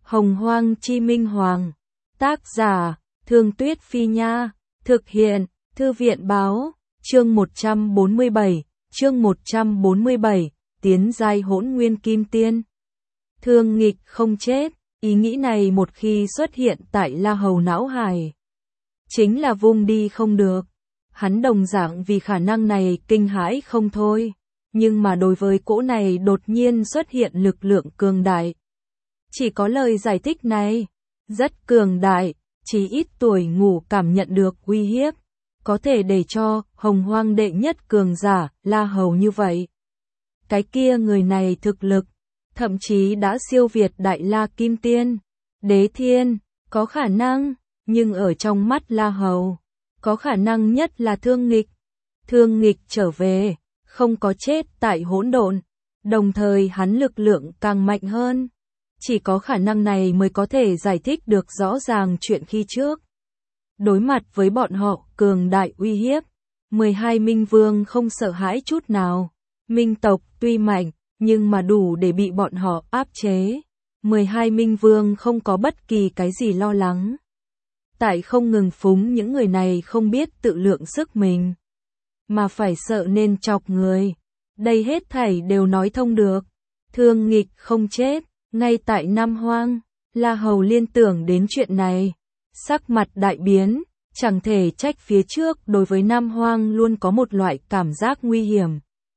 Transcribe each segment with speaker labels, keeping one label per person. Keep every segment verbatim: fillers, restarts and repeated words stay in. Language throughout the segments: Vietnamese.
Speaker 1: Hồng Hoang Chi Minh Hoàng. Tác giả, Thương Tuyết Phi Nha. Thực hiện, Thư viện Báo. Chương một trăm bốn mươi bảy, chương một trăm bốn mươi bảy, tiến giai Hỗn Nguyên Kim Tiên. Thương nghịch không chết, ý nghĩ này một khi xuất hiện tại La Hầu não hải, chính là vung đi không được. Hắn đồng dạng vì khả năng này kinh hãi không thôi, nhưng mà đối với cỗ này đột nhiên xuất hiện lực lượng cường đại. Chỉ có lời giải thích này, rất cường đại, chỉ ít tuổi ngủ cảm nhận được uy hiếp, có thể để cho Hồng Hoang đệ nhất cường giả La Hầu như vậy. Cái kia người này thực lực, thậm chí đã siêu việt Đại La Kim Tiên, Đế Thiên, có khả năng, nhưng ở trong mắt La Hầu, có khả năng nhất là Thương Nghịch. Thương Nghịch trở về, không có chết tại hỗn độn, đồng thời hắn lực lượng càng mạnh hơn. Chỉ có khả năng này mới có thể giải thích được rõ ràng chuyện khi trước. Đối mặt với bọn họ cường đại uy hiếp, mười hai Minh Vương không sợ hãi chút nào. Minh tộc tuy mạnh, nhưng mà đủ để bị bọn họ áp chế. mười hai Minh Vương không có bất kỳ cái gì lo lắng. Tại không ngừng phúng những người này không biết tự lượng sức mình, mà phải sợ nên chọc người. Đây hết thảy đều nói thông được. Thương nghịch không chết, ngay tại Nam Hoang, La Hầu liên tưởng đến chuyện này. Sắc mặt đại biến, chẳng thể trách phía trước đối với Nam Hoang luôn có một loại cảm giác nguy hiểm.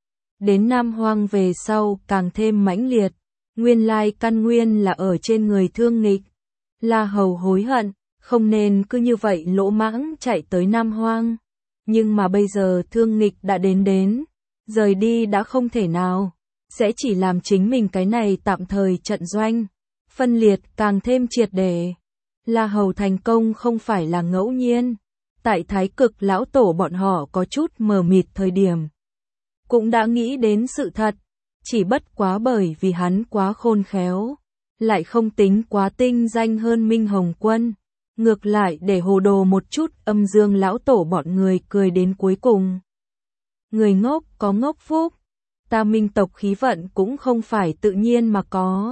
Speaker 1: Đến Nam Hoang về sau càng thêm mãnh liệt, nguyên lai căn nguyên là ở trên người Thương nghịch. La Hầu hối hận, không nên cứ như vậy lỗ mãng chạy tới Nam Hoang. Nhưng mà bây giờ Thương nghịch đã đến đến, rời đi đã không thể nào, sẽ chỉ làm chính mình cái này tạm thời trận doanh, phân liệt càng thêm triệt để. La Hầu thành công không phải là ngẫu nhiên, tại Thái Cực lão tổ bọn họ có chút mờ mịt thời điểm, cũng đã nghĩ đến sự thật, chỉ bất quá bởi vì hắn quá khôn khéo, lại không tính quá tinh danh hơn Minh Hồng Quân, ngược lại để hồ đồ một chút Âm Dương lão tổ bọn người cười đến cuối cùng. Người ngốc có ngốc phúc, ta Minh tộc khí vận cũng không phải tự nhiên mà có.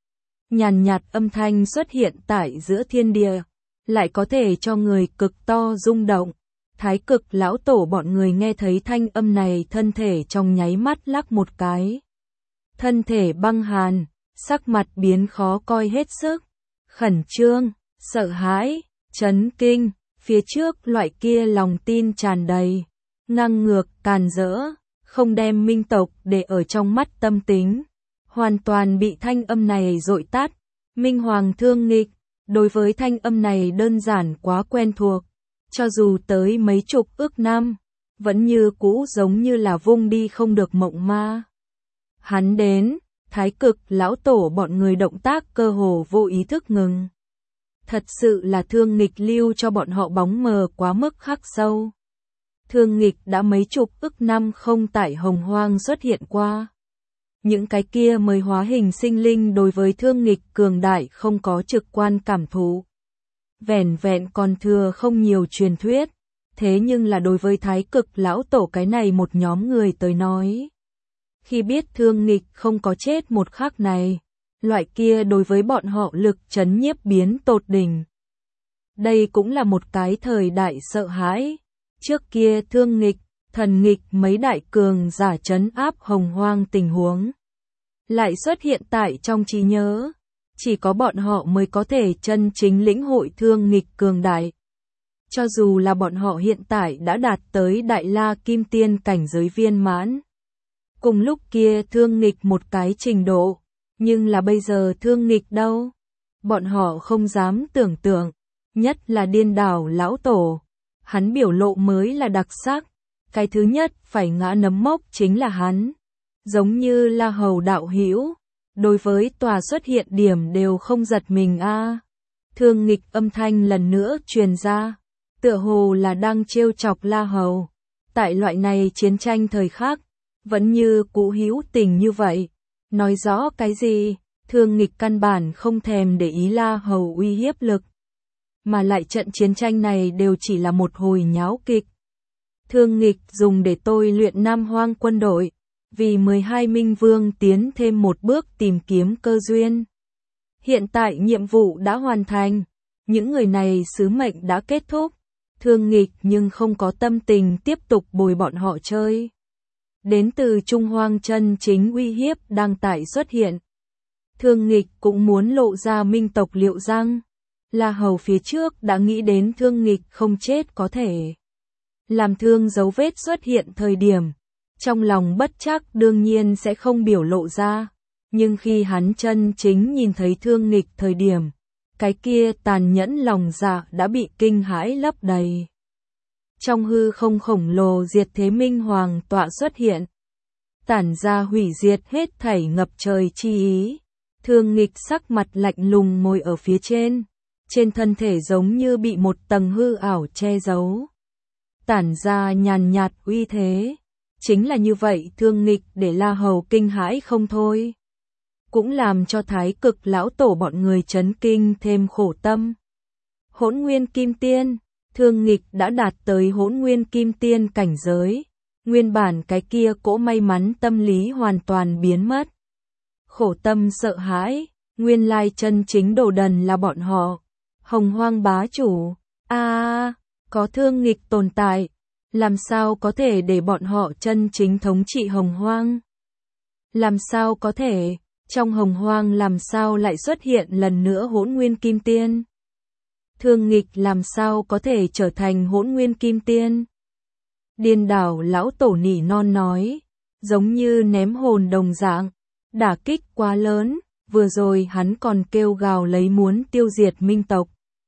Speaker 1: Nhàn nhạt âm thanh xuất hiện tại giữa thiên địa, lại có thể cho người cực to rung động. Thái Cực lão tổ bọn người nghe thấy thanh âm này thân thể trong nháy mắt lắc một cái. Thân thể băng hàn, sắc mặt biến khó coi hết sức, khẩn trương, sợ hãi, chấn kinh, phía trước loại kia lòng tin tràn đầy, ngang ngược, càn rỡ, không đem Minh tộc để ở trong mắt tâm tính, hoàn toàn bị thanh âm này dội tát. Minh Hoàng Thương nghịch, đối với thanh âm này đơn giản quá quen thuộc, cho dù tới mấy chục ước năm, vẫn như cũ giống như là vung đi không được mộng ma. Hắn đến, Thái Cực lão tổ bọn người động tác cơ hồ vô ý thức ngừng. Thật sự là Thương nghịch lưu cho bọn họ bóng mờ quá mức khắc sâu. Thương nghịch đã mấy chục ức năm không tại Hồng Hoang xuất hiện qua. Những cái kia mới hóa hình sinh linh đối với Thương nghịch cường đại không có trực quan cảm thụ. Vẻn vẹn còn thừa không nhiều truyền thuyết, thế nhưng là đối với Thái Cực lão tổ cái này một nhóm người tới nói. Khi biết Thương nghịch không có chết một khắc này, loại kia đối với bọn họ lực chấn nhiếp biến tột đỉnh. Đây cũng là một cái thời đại sợ hãi. Trước kia Thương nghịch, Thần nghịch mấy đại cường giả trấn áp Hồng Hoang tình huống, lại xuất hiện tại trong trí nhớ. Chỉ có bọn họ mới có thể chân chính lĩnh hội Thương nghịch cường đại. Cho dù là bọn họ hiện tại đã đạt tới Đại La Kim Tiên cảnh giới viên mãn. Cùng lúc kia Thương nghịch một cái trình độ, nhưng là bây giờ Thương nghịch đâu? Bọn họ không dám tưởng tượng, nhất là Điên Đảo lão tổ. Hắn biểu lộ mới là đặc sắc, cái thứ nhất phải ngã nấm mốc chính là hắn. Giống như La Hầu đạo hữu, đối với tòa xuất hiện điểm đều không giật mình a. À. Thương nghịch âm thanh lần nữa truyền ra, tựa hồ là đang trêu chọc La Hầu. Tại loại này chiến tranh thời khắc, vẫn như cũ hữu tình như vậy. Nói rõ cái gì? Thương nghịch căn bản không thèm để ý La Hầu uy hiếp lực. Mà lại trận chiến tranh này đều chỉ là một hồi nháo kịch. Thương nghịch dùng để tôi luyện Nam Hoang quân đội, vì mười hai Minh Vương tiến thêm một bước tìm kiếm cơ duyên. Hiện tại nhiệm vụ đã hoàn thành, những người này sứ mệnh đã kết thúc. Thương Nghịch nhưng không có tâm tình tiếp tục bồi bọn họ chơi. Đến từ Trung Hoang chân chính uy hiếp đang tại xuất hiện. Thương Nghịch cũng muốn lộ ra minh tộc Liệu Giang. La Hầu phía trước đã nghĩ đến Thương Nghịch không chết có thể làm thương dấu vết xuất hiện thời điểm. Trong lòng bất chắc đương nhiên sẽ không biểu lộ ra. Nhưng khi hắn chân chính nhìn thấy Thương Nghịch thời điểm, cái kia tàn nhẫn lòng dạ đã bị kinh hãi lấp đầy. Trong hư không khổng lồ diệt thế minh hoàng tọa xuất hiện. Tản ra hủy diệt hết thảy ngập trời chi ý. Thương Nghịch sắc mặt lạnh lùng ngồi ở phía trên. Trên thân thể giống như bị một tầng hư ảo che giấu. Tản ra nhàn nhạt uy thế. Chính là như vậy Thương Nghịch để La Hầu kinh hãi không thôi. Cũng làm cho Thái Cực lão tổ bọn người chấn kinh thêm khổ tâm. Hỗn Nguyên Kim Tiên, Thương Nghịch đã đạt tới Hỗn Nguyên Kim Tiên cảnh giới. Nguyên bản cái kia cỗ may mắn tâm lý hoàn toàn biến mất. Khổ tâm sợ hãi, nguyên lai chân chính đồ đần là bọn họ. Hồng Hoang bá chủ, a à, có Thương Nghịch tồn tại, làm sao có thể để bọn họ chân chính thống trị Hồng Hoang? Làm sao có thể, trong Hồng Hoang làm sao lại xuất hiện lần nữa Hỗn Nguyên Kim Tiên? Thương Nghịch làm sao có thể trở thành Hỗn Nguyên Kim Tiên? Điên đảo lão tổ nỉ non nói, giống như ném hồn đồng dạng, đả kích quá lớn, vừa rồi hắn còn kêu gào lấy muốn tiêu diệt minh tộc.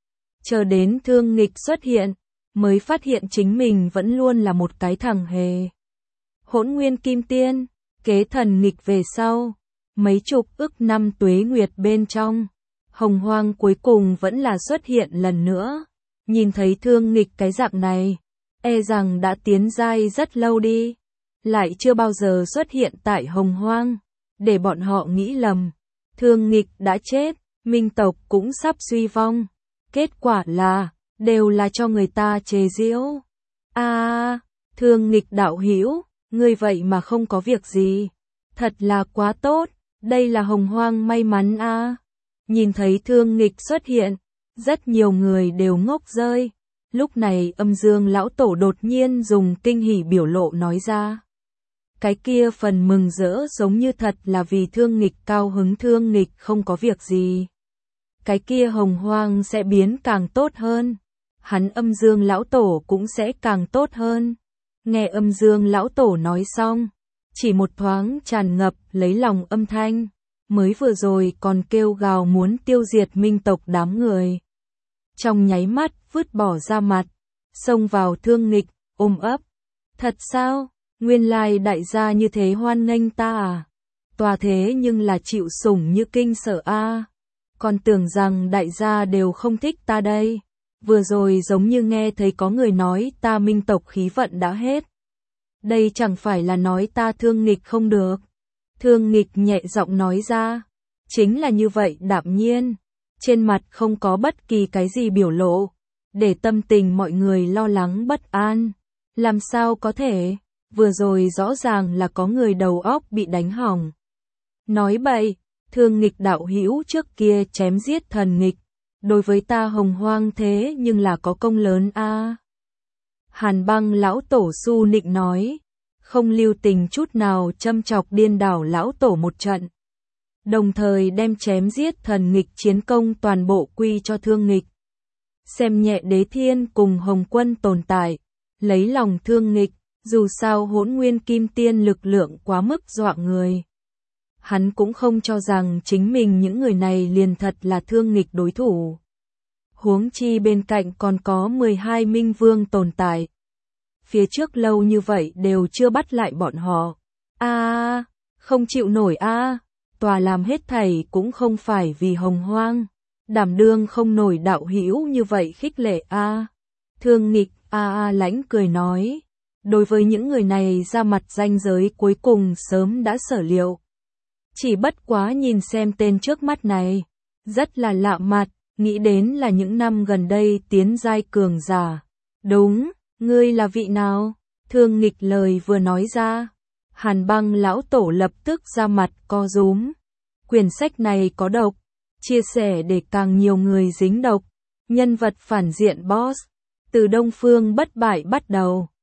Speaker 1: Chờ đến Thương Nghịch xuất hiện, mới phát hiện chính mình vẫn luôn là một cái thằng hề. Hỗn Nguyên Kim Tiên, kế thần nghịch về sau, mấy chục ức năm tuế nguyệt bên trong, Hồng Hoang cuối cùng vẫn là xuất hiện lần nữa. Nhìn thấy Thương Nghịch cái dạng này, e rằng đã tiến giai rất lâu đi, lại chưa bao giờ xuất hiện tại Hồng Hoang, để bọn họ nghĩ lầm. Thương Nghịch đã chết, minh tộc cũng sắp suy vong. Kết quả là, đều là cho người ta chế giễu. A, à, Thương Nghịch đạo hữu, ngươi vậy mà không có việc gì, thật là quá tốt, đây là Hồng Hoang may mắn a. À. Nhìn thấy Thương Nghịch xuất hiện, rất nhiều người đều ngốc rơi. Lúc này Âm Dương lão tổ đột nhiên dùng kinh hỉ biểu lộ nói ra. Cái kia phần mừng rỡ giống như thật là vì Thương Nghịch cao hứng. Thương Nghịch không có việc gì, cái kia Hồng Hoang sẽ biến càng tốt hơn. Hắn Âm Dương lão tổ cũng sẽ càng tốt hơn. Nghe Âm Dương lão tổ nói xong, chỉ một thoáng tràn ngập lấy lòng âm thanh, mới vừa rồi còn kêu gào muốn tiêu diệt minh tộc đám người. Trong nháy mắt vứt bỏ ra mặt, xông vào Thương Nghịch, ôm ấp. Thật sao, nguyên lai đại gia như thế hoan nghênh ta à? Tòa thế nhưng là chịu sủng như kinh sợ a. À. Còn tưởng rằng đại gia đều không thích ta đây. Vừa rồi giống như nghe thấy có người nói ta minh tộc khí vận đã hết. Đây chẳng phải là nói ta Thương Nghịch không được. Thương Nghịch nhẹ giọng nói ra. Chính là như vậy đạm nhiên. Trên mặt không có bất kỳ cái gì biểu lộ. Để tâm tình mọi người lo lắng bất an. Làm sao có thể, vừa rồi rõ ràng là có người đầu óc bị đánh hỏng. Nói bậy, Thương Nghịch đạo hữu trước kia chém giết thần nghịch. Đối với ta Hồng Hoang thế nhưng là có công lớn a. À. Hàn Băng lão tổ su nịnh nói, không lưu tình chút nào châm chọc điên đảo lão tổ một trận. Đồng thời đem chém giết thần nghịch chiến công toàn bộ quy cho Thương Nghịch. Xem nhẹ Đế Thiên cùng Hồng Quân tồn tại, lấy lòng Thương Nghịch, dù sao Hỗn Nguyên Kim Tiên lực lượng quá mức dọa người. Hắn cũng không cho rằng chính mình những người này liền thật là Thương Nghịch đối thủ. Huống chi bên cạnh còn có mười hai minh vương tồn tại. Phía trước lâu như vậy đều chưa bắt lại bọn họ. A, à, không chịu nổi a. À. Tòa làm hết thảy cũng không phải vì Hồng Hoang, đảm đương không nổi đạo hữu như vậy khích lệ a. À. Thương Nghịch a a lãnh cười nói, đối với những người này ra mặt ranh giới cuối cùng sớm đã sở liệu. Chỉ bất quá nhìn xem tên trước mắt này, rất là lạ mặt, nghĩ đến là những năm gần đây tiến giai cường giả. Đúng, ngươi là vị nào? Thương Nghịch lời vừa nói ra, Hàn Băng lão tổ lập tức ra mặt co rúm. Quyển sách này có độc, chia sẻ để càng nhiều người dính độc. Nhân vật phản diện Boss. Từ Đông Phương bất bại bắt đầu.